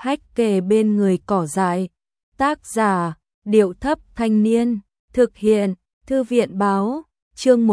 hách kề bên người cỏ dại. Tác giả, Điệu Thấp Thanh Niên, thực hiện, Thư viện báo, chương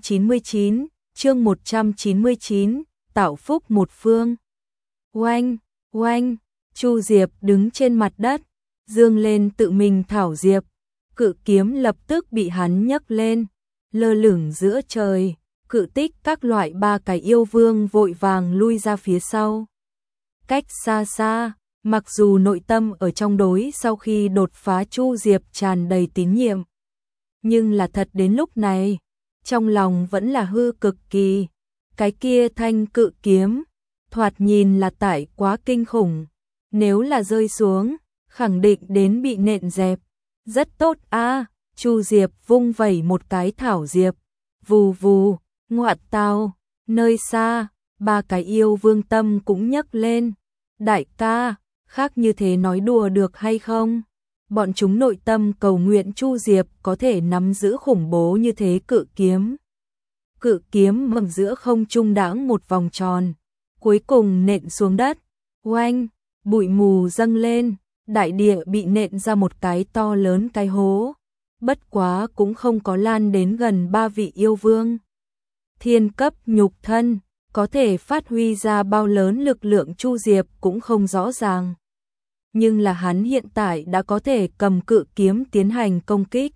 199, tạo phúc một phương. Oanh, oanh, Chu Diệp đứng trên mặt đất, dương lên tự mình thảo diệp, cự kiếm lập tức bị hắn nhấc lên, lơ lửng giữa trời, cự tích các loại ba cái yêu vương vội vàng lui ra phía sau. Cách xa xa, mặc dù nội tâm ở trong đối sau khi đột phá Chu Diệp tràn đầy tín nhiệm, nhưng là thật đến lúc này, trong lòng vẫn là hư cực kỳ. Cái kia thanh cự kiếm, thoạt nhìn là tải quá kinh khủng, nếu là rơi xuống, khẳng định đến bị nện dẹp. Rất tốt a, Chu Diệp vung vẩy một cái thảo diệp, vù vù, ngoạn tao, nơi xa, ba cái yêu vương tâm cũng nhấc lên. Đại ca, khác như thế nói đùa được hay không? Bọn chúng nội tâm cầu nguyện Chu Diệp có thể nắm giữ khủng bố như thế cự kiếm. Cự kiếm mầm giữa không trung đãng một vòng tròn, cuối cùng nện xuống đất. Oanh, bụi mù dâng lên, đại địa bị nện ra một cái to lớn cái hố. Bất quá cũng không có lan đến gần ba vị yêu vương. Thiên cấp nhục thân, có thể phát huy ra bao lớn lực lượng Chu Diệp cũng không rõ ràng. Nhưng là hắn hiện tại đã có thể cầm cự kiếm tiến hành công kích.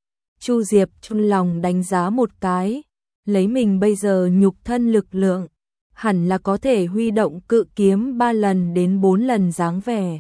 Chu Diệp trong lòng đánh giá một cái, lấy mình bây giờ nhục thân lực lượng, hẳn là có thể huy động cự kiếm 3 lần đến 4 lần dáng vẻ.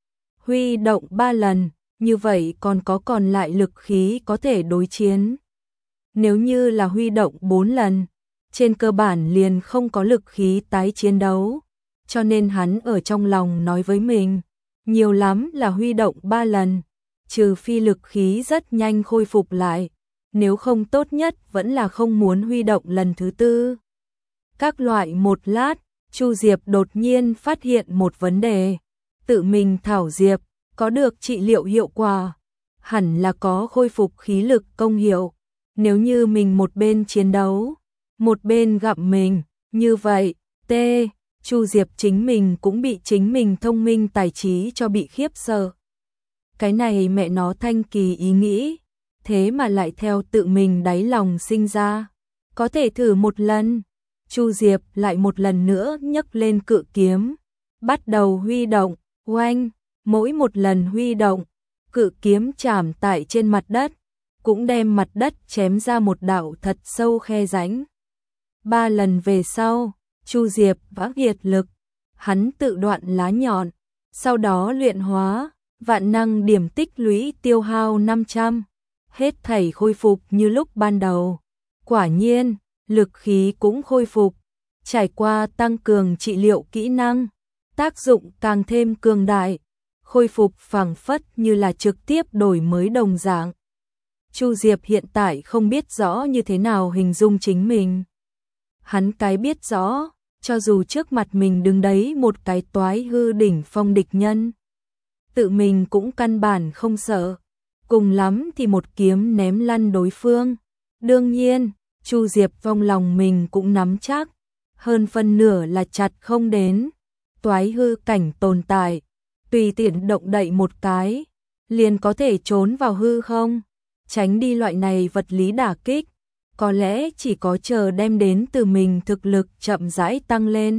Huy động 3 lần, như vậy còn lại lực khí có thể đối chiến. Nếu như là huy động 4 lần, trên cơ bản liền không có lực khí tái chiến đấu, cho nên hắn ở trong lòng nói với mình, nhiều lắm là huy động 3 lần, trừ phi lực khí rất nhanh khôi phục lại, nếu không tốt nhất vẫn là không muốn huy động lần thứ tư. Các loại một lát, Chu Diệp đột nhiên phát hiện một vấn đề, tự mình thảo diệp, có được trị liệu hiệu quả, hẳn là có khôi phục khí lực công hiệu, nếu như mình một bên chiến đấu, một bên gặp mình, như vậy, Chu Diệp chính mình cũng bị chính mình thông minh tài trí cho bị khiếp sợ. Cái này mẹ nó thanh kỳ ý nghĩ, thế mà lại theo tự mình đáy lòng sinh ra. Có thể thử một lần. Chu Diệp lại một lần nữa nhấc lên cự kiếm, bắt đầu huy động, oanh, mỗi một lần huy động, cự kiếm chạm tại trên mặt đất, cũng đem mặt đất chém ra một đạo thật sâu khe rãnh. 3 lần về sau, Chu Diệp vã kiệt lực, hắn tự đoạn lá nhọn, sau đó luyện hóa, vạn năng điểm tích lũy tiêu hao 500, hết thảy khôi phục như lúc ban đầu. Quả nhiên, lực khí cũng khôi phục, trải qua tăng cường trị liệu kỹ năng, tác dụng càng thêm cường đại, khôi phục phảng phất như là trực tiếp đổi mới đồng dạng. Chu Diệp hiện tại không biết rõ như thế nào hình dung chính mình. Hắn cái biết rõ, cho dù trước mặt mình đứng đấy một cái toái hư đỉnh phong địch nhân, tự mình cũng căn bản không sợ, cùng lắm thì một kiếm ném lăn đối phương. Đương nhiên, Chu Diệp trong lòng mình cũng nắm chắc, hơn phân nửa là chặt không đến. Toái hư cảnh tồn tại, tùy tiện động đậy một cái, liền có thể trốn vào hư không, tránh đi loại này vật lý đả kích. Có lẽ chỉ có chờ đem đến từ mình thực lực chậm rãi tăng lên.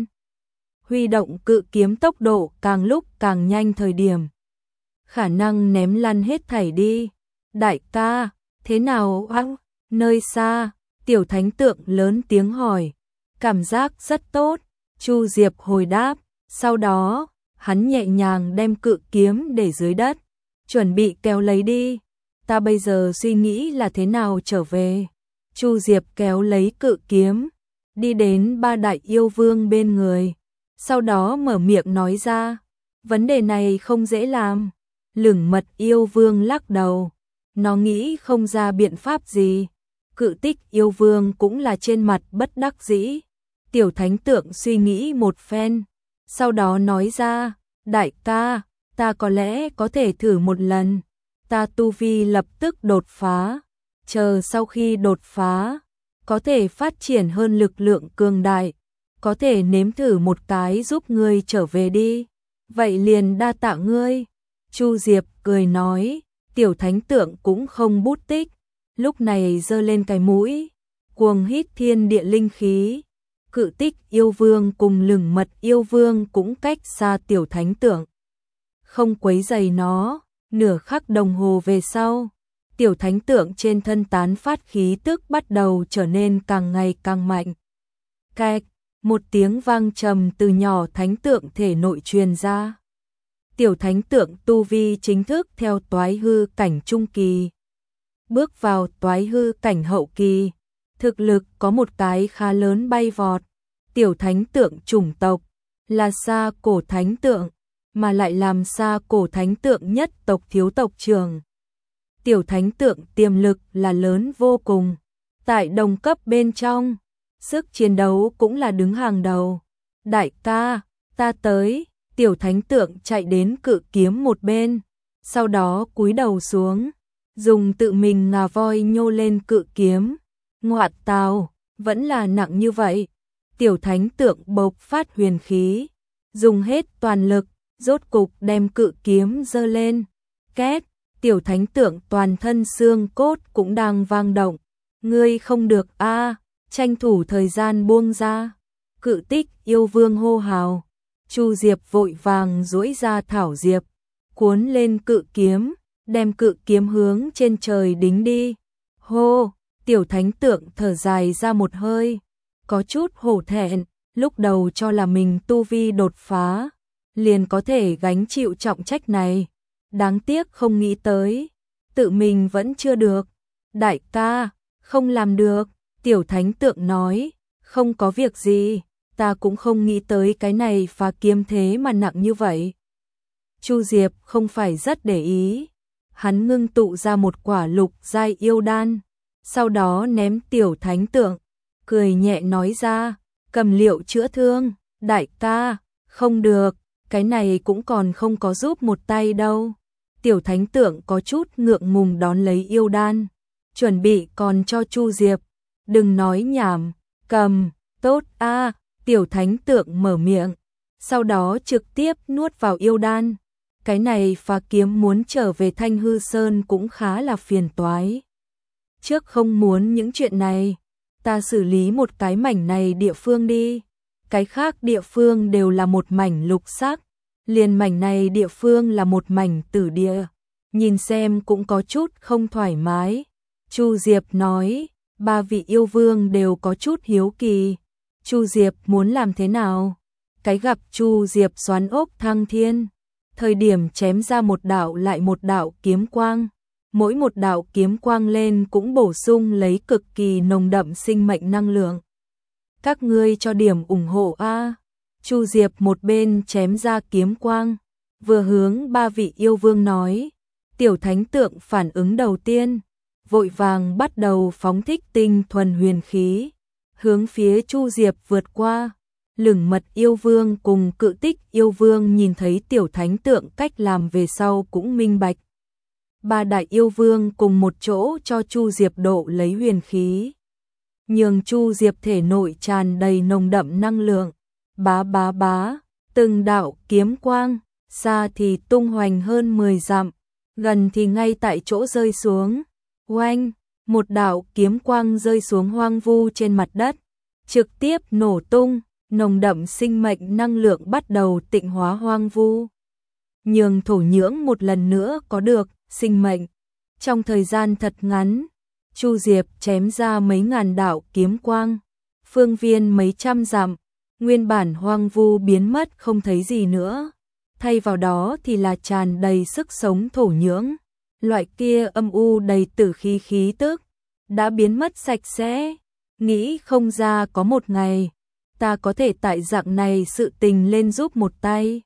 Huy động cự kiếm tốc độ càng lúc càng nhanh thời điểm, khả năng ném lăn hết thảy đi. Đại ca, thế nào ăng? Nơi xa, tiểu thánh tượng lớn tiếng hỏi. Cảm giác rất tốt, Chu Diệp hồi đáp. Sau đó, hắn nhẹ nhàng đem cự kiếm để dưới đất, chuẩn bị kéo lấy đi. Ta bây giờ suy nghĩ là thế nào trở về. Chu Diệp kéo lấy cự kiếm, đi đến 3 đại yêu vương bên người, sau đó mở miệng nói ra, vấn đề này không dễ làm. Lửng mật yêu vương lắc đầu, nó nghĩ không ra biện pháp gì. Cự tích yêu vương cũng là trên mặt bất đắc dĩ. Tiểu thánh tượng suy nghĩ một phen, sau đó nói ra, đại ca, ta có lẽ có thể thử một lần. Ta tu vi lập tức đột phá, chờ sau khi đột phá, có thể phát triển hơn lực lượng cường đại, có thể nếm thử một cái giúp ngươi trở về đi. Vậy liền đa tạ ngươi. Chu Diệp cười nói, tiểu thánh tượng cũng không bút tích, lúc này giơ lên cái mũi, cuồng hít thiên địa linh khí. Cự Tích yêu vương cùng Lửng Mật yêu vương cũng cách xa tiểu thánh tượng, không quấy rầy nó. Nửa khắc đồng hồ về sau, tiểu thánh tượng trên thân tán phát khí tức bắt đầu trở nên càng ngày càng mạnh. Cạch, một tiếng vang trầm từ nhỏ thánh tượng thể nội truyền ra. Tiểu thánh tượng tu vi chính thức theo toái hư cảnh trung kỳ, bước vào toái hư cảnh hậu kỳ, thực lực có một cái khá lớn bay vọt. Tiểu thánh tượng chủng tộc là Sa Cổ thánh tượng, mà lại làm Sa Cổ thánh tượng nhất tộc thiếu tộc trưởng. Tiểu thánh tượng tiềm lực là lớn vô cùng, tại đồng cấp bên trong, sức chiến đấu cũng là đứng hàng đầu. Đại ca, ta tới. Tiểu thánh tượng chạy đến cự kiếm một bên, sau đó cúi đầu xuống, dùng tự mình ngà voi nhô lên cự kiếm. Ngoạn tào, vẫn là nặng như vậy. Tiểu thánh tượng bộc phát huyền khí, dùng hết toàn lực, rốt cục đem cự kiếm giơ lên. Két, tiểu thánh tượng toàn thân xương cốt cũng đang vang động. Ngươi không được a, tranh thủ thời gian buông ra. Cự Tích yêu vương hô hào. Chu Diệp vội vàng duỗi ra thảo diệp, cuốn lên cự kiếm, đem cự kiếm hướng trên trời đính đi. Hô, tiểu thánh tượng thở dài ra một hơi, có chút hổ thẹn, lúc đầu cho là mình tu vi đột phá, liền có thể gánh chịu trọng trách này. Đáng tiếc không nghĩ tới, tự mình vẫn chưa được. Đại ca, không làm được, tiểu thánh tượng nói, không có việc gì. Ta cũng không nghĩ tới cái này phá kiếm thế mà nặng như vậy. Chu Diệp không phải rất để ý. Hắn ngưng tụ ra một quả lục giai yêu đan, sau đó ném tiểu thánh tượng, cười nhẹ nói ra, cầm liệu chữa thương. Đại ca, không được, cái này cũng còn không có giúp một tay đâu. Tiểu thánh tượng có chút ngượng ngùng đón lấy yêu đan, chuẩn bị còn cho Chu Diệp. Đừng nói nhảm, cầm, tốt a. Tiểu thánh tượng mở miệng, sau đó trực tiếp nuốt vào yêu đan. Cái này phá kiếm muốn trở về Thanh Hư Sơn cũng khá là phiền toái. Trước không muốn những chuyện này, ta xử lý một cái mảnh này địa phương đi. Cái khác địa phương đều là một mảnh lục sắc, liền mảnh này địa phương là một mảnh tử địa. Nhìn xem cũng có chút không thoải mái. Chu Diệp nói, ba vị yêu vương đều có chút hiếu kỳ. Chu Diệp muốn làm thế nào? Cái gặp Chu Diệp xoắn ốc thăng thiên, thời điểm chém ra một đạo lại một đạo kiếm quang, mỗi một đạo kiếm quang lên cũng bổ sung lấy cực kỳ nồng đậm sinh mệnh năng lượng. Các ngươi cho điểm ủng hộ a. Chu Diệp một bên chém ra kiếm quang, vừa hướng ba vị yêu vương nói. Tiểu thánh tượng phản ứng đầu tiên, vội vàng bắt đầu phóng thích tinh thuần huyền khí, hướng phía Chu Diệp vượt qua. Lửng Mật yêu vương cùng Cự Tích yêu vương nhìn thấy tiểu thánh tượng cách làm về sau cũng minh bạch. Ba đại yêu vương cùng một chỗ cho Chu Diệp độ lấy huyền khí, nhường Chu Diệp thể nội tràn đầy nồng đậm năng lượng. Bá bá bá, từng đạo kiếm quang, xa thì tung hoành hơn 10 dặm, gần thì ngay tại chỗ rơi xuống. Oanh, một đạo kiếm quang rơi xuống hoang vu trên mặt đất, trực tiếp nổ tung, nồng đậm sinh mệnh năng lượng bắt đầu tịnh hóa hoang vu, nhường thổ nhưỡng một lần nữa có được sinh mệnh. Trong thời gian thật ngắn, Chu Diệp chém ra mấy ngàn đạo kiếm quang, phương viên mấy trăm dặm, nguyên bản hoang vu biến mất không thấy gì nữa, thay vào đó thì là tràn đầy sức sống thổ nhưỡng. Loại kia âm u đầy tử khí khí tức đã biến mất sạch sẽ. Nghĩ không ra có một ngày ta có thể tại dạng này sự tình lên giúp một tay.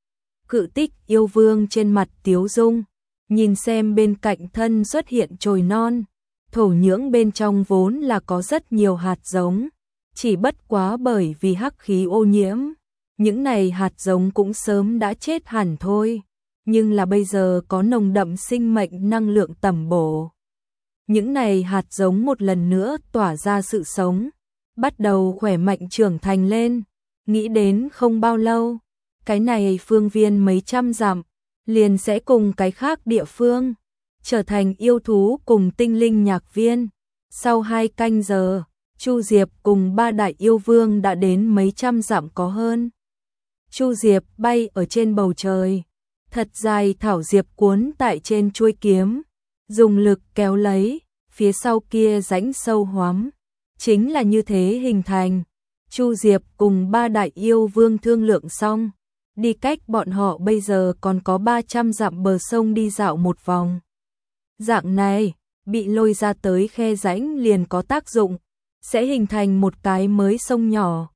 Cự Tích yêu vương trên mặt tiếu dung, nhìn xem bên cạnh thân xuất hiện chồi non, thổ nhưỡng bên trong vốn là có rất nhiều hạt giống, chỉ bất quá bởi vì hắc khí ô nhiễm, những này hạt giống cũng sớm đã chết hẳn thôi, nhưng là bây giờ có nồng đậm sinh mệnh năng lượng tẩm bổ. Những này hạt giống một lần nữa tỏa ra sự sống, bắt đầu khỏe mạnh trưởng thành lên. Nghĩ đến không bao lâu, cái này phương viên mấy trăm dặm, liền sẽ cùng cái khác địa phương trở thành yêu thú cùng tinh linh nhạc viên. Sau 2 canh giờ, Chu Diệp cùng 3 đại yêu vương đã đến mấy trăm dặm có hơn. Chu Diệp bay ở trên bầu trời, thật dài thảo diệp cuốn tại trên chuôi kiếm, dùng lực kéo lấy, phía sau kia rãnh sâu hoắm, chính là như thế hình thành. Chu Diệp cùng 3 đại yêu vương thương lượng xong, đi cách bọn họ bây giờ còn có 300 dặm bờ sông đi dạo một vòng. Dạng này, bị lôi ra tới khe rãnh liền có tác dụng, sẽ hình thành một cái mới sông nhỏ.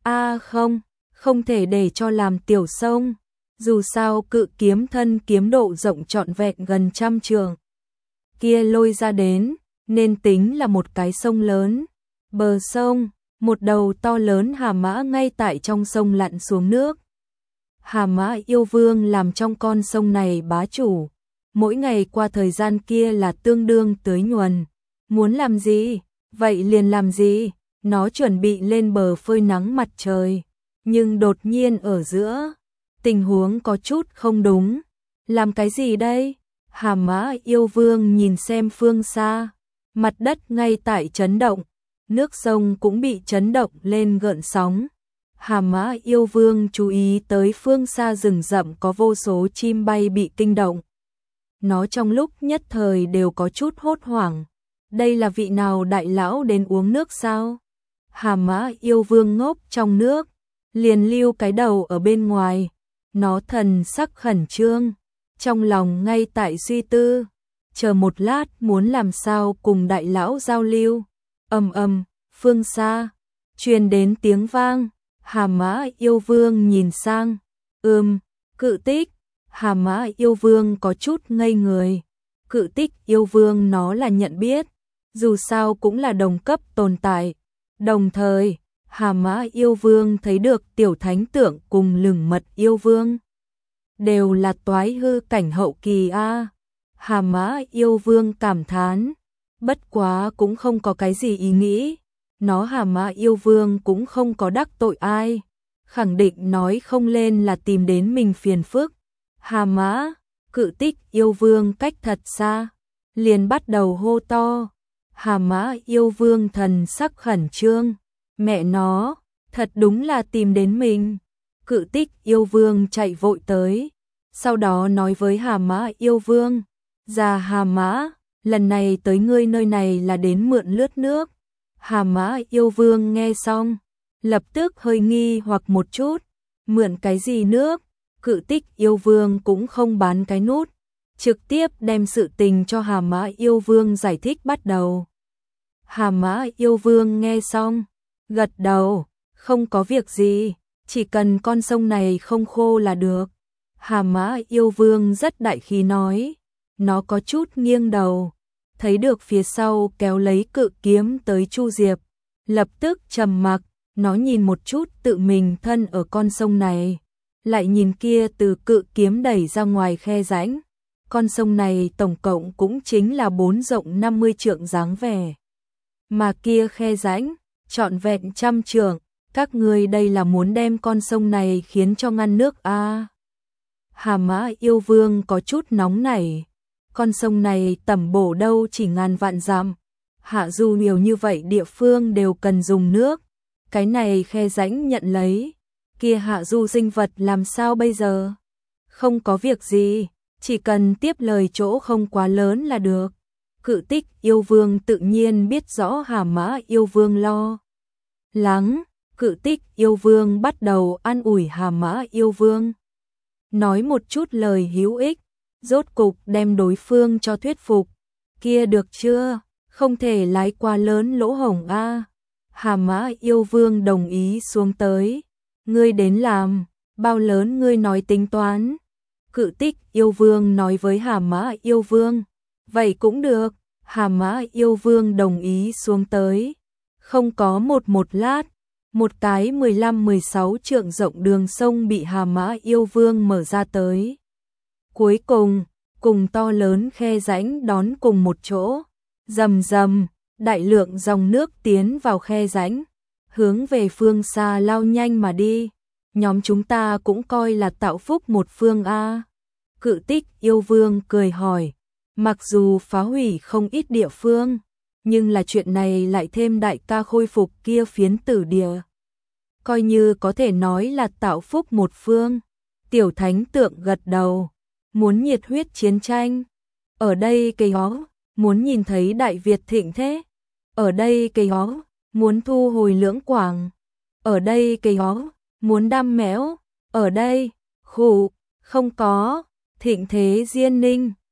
Không thể để cho làm tiểu sông, dù sao cự kiếm thân kiếm độ rộng trọn vẹn gần 100 trượng. Kia lôi ra đến, nên tính là một cái sông lớn. Bờ sông, một đầu to lớn hà mã ngay tại trong sông lặn xuống nước. Hà mã yêu vương làm trong con sông này bá chủ, mỗi ngày qua thời gian kia là tương đương tưới nhuần. Muốn làm gì, vậy liền làm gì, nó chuẩn bị lên bờ phơi nắng mặt trời. Nhưng đột nhiên ở giữa, tình huống có chút không đúng. Làm cái gì đây? Hà mã yêu vương nhìn xem phương xa, mặt đất ngay tại chấn động, nước sông cũng bị chấn động lên gợn sóng. Hà mã yêu vương chú ý tới phương xa rừng rậm có vô số chim bay bị kinh động. Nó trong lúc nhất thời đều có chút hốt hoảng. Đây là vị nào đại lão đến uống nước sao? Hà mã yêu vương ngốc trong nước, liền lưu cái đầu ở bên ngoài. Nó thần sắc khẩn trương, trong lòng ngay tại suy tư, chờ một lát muốn làm sao cùng đại lão giao lưu. Phương xa truyền đến tiếng vang. Hà mã yêu vương nhìn sang, cự tích. Hà mã yêu vương có chút ngây người. Cự tích yêu vương nó là nhận biết, dù sao cũng là đồng cấp tồn tại. Đồng thời, Hà mã yêu vương thấy được tiểu thánh tượng cùng lửng mật yêu vương, đều là toái hư cảnh hậu kỳ a. Hà mã yêu vương cảm thán, bất quá cũng không có cái gì ý nghĩ. Nó Hà mã yêu vương cũng không có đắc tội ai, khẳng định nói không lên là tìm đến mình phiền phức. Hà mã, cự tích yêu vương cách thật xa, liền bắt đầu hô to. Hà mã yêu vương thần sắc khẩn trương, mẹ nó, thật đúng là tìm đến mình. Cự tích yêu vương chạy vội tới, sau đó nói với Hà mã yêu vương, già Hà mã, lần này tới ngươi nơi này là đến mượn lướt nước. Hà mã yêu vương nghe xong, lập tức hơi nghi hoặc một chút, mượn cái gì nước? Cự tích yêu vương cũng không bán cái nút, trực tiếp đem sự tình cho Hà mã yêu vương giải thích bắt đầu. Hà mã yêu vương nghe xong, gật đầu, không có việc gì, chỉ cần con sông này không khô là được. Hà mã yêu vương rất đại khí nói, nó có chút nghiêng đầu, thấy được phía sau kéo lấy cự kiếm tới Chu Diệp, lập tức trầm mặc. Nó nhìn một chút tự mình thân ở con sông này, lại nhìn kia từ cự kiếm đẩy ra ngoài khe rãnh. Con sông này tổng cộng cũng chính là 4 rộng 50 trượng dáng vẻ, mà kia khe rãnh trọn vẹn 100 trượng. Các ngươi đây là muốn đem con sông này khiến cho ngăn nước a? Hà mã yêu vương có chút nóng nảy. Con sông này tẩm bổ đâu chỉ ngàn vạn dặm, hạ du nhiều như vậy địa phương đều cần dùng nước. Cái này khe rãnh nhận lấy, kia hạ du sinh vật làm sao bây giờ? Không có việc gì, chỉ cần tiếp lời chỗ không quá lớn là được. Cự tích yêu vương tự nhiên biết rõ Hà mã yêu vương lo lắng. Cự tích yêu vương bắt đầu an ủi Hà mã yêu vương, nói một chút lời hữu ích, rốt cục đem đối phương cho thuyết phục. Kia được chưa, không thể lái quá lớn lỗ hổng a. Hà mã yêu vương đồng ý xuống tới. Ngươi đến làm, bao lớn ngươi nói tính toán. Cự tích yêu vương nói với Hà mã yêu vương, vậy cũng được. Hà mã yêu vương đồng ý xuống tới. Không có một lát, một cái 15-16 trượng rộng đường sông bị Hà mã yêu vương mở ra tới. Cuối cùng to lớn khe rãnh đón cùng một chỗ. Rầm rầm, đại lượng dòng nước tiến vào khe rãnh, hướng về phương xa lao nhanh mà đi. nhóm chúng ta cũng coi là tạo phúc một phương a. Cự Tích yêu vương cười hỏi, mặc dù phá hủy không ít địa phương, nhưng là chuyện này lại thêm đại ca khôi phục kia phiến tử địa. Coi như có thể nói là tạo phúc một phương. Tiểu thánh tượng gật đầu, muốn nhiệt huyết chiến tranh. Ở đây cây ó, muốn nhìn thấy Đại Việt thịnh thế. Ở đây cây ó, muốn thu hồi Lưỡng Quảng. Ở đây cây ó, muốn đam mẽo. Ở đây, khụ, không có, thịnh thế Diên Ninh.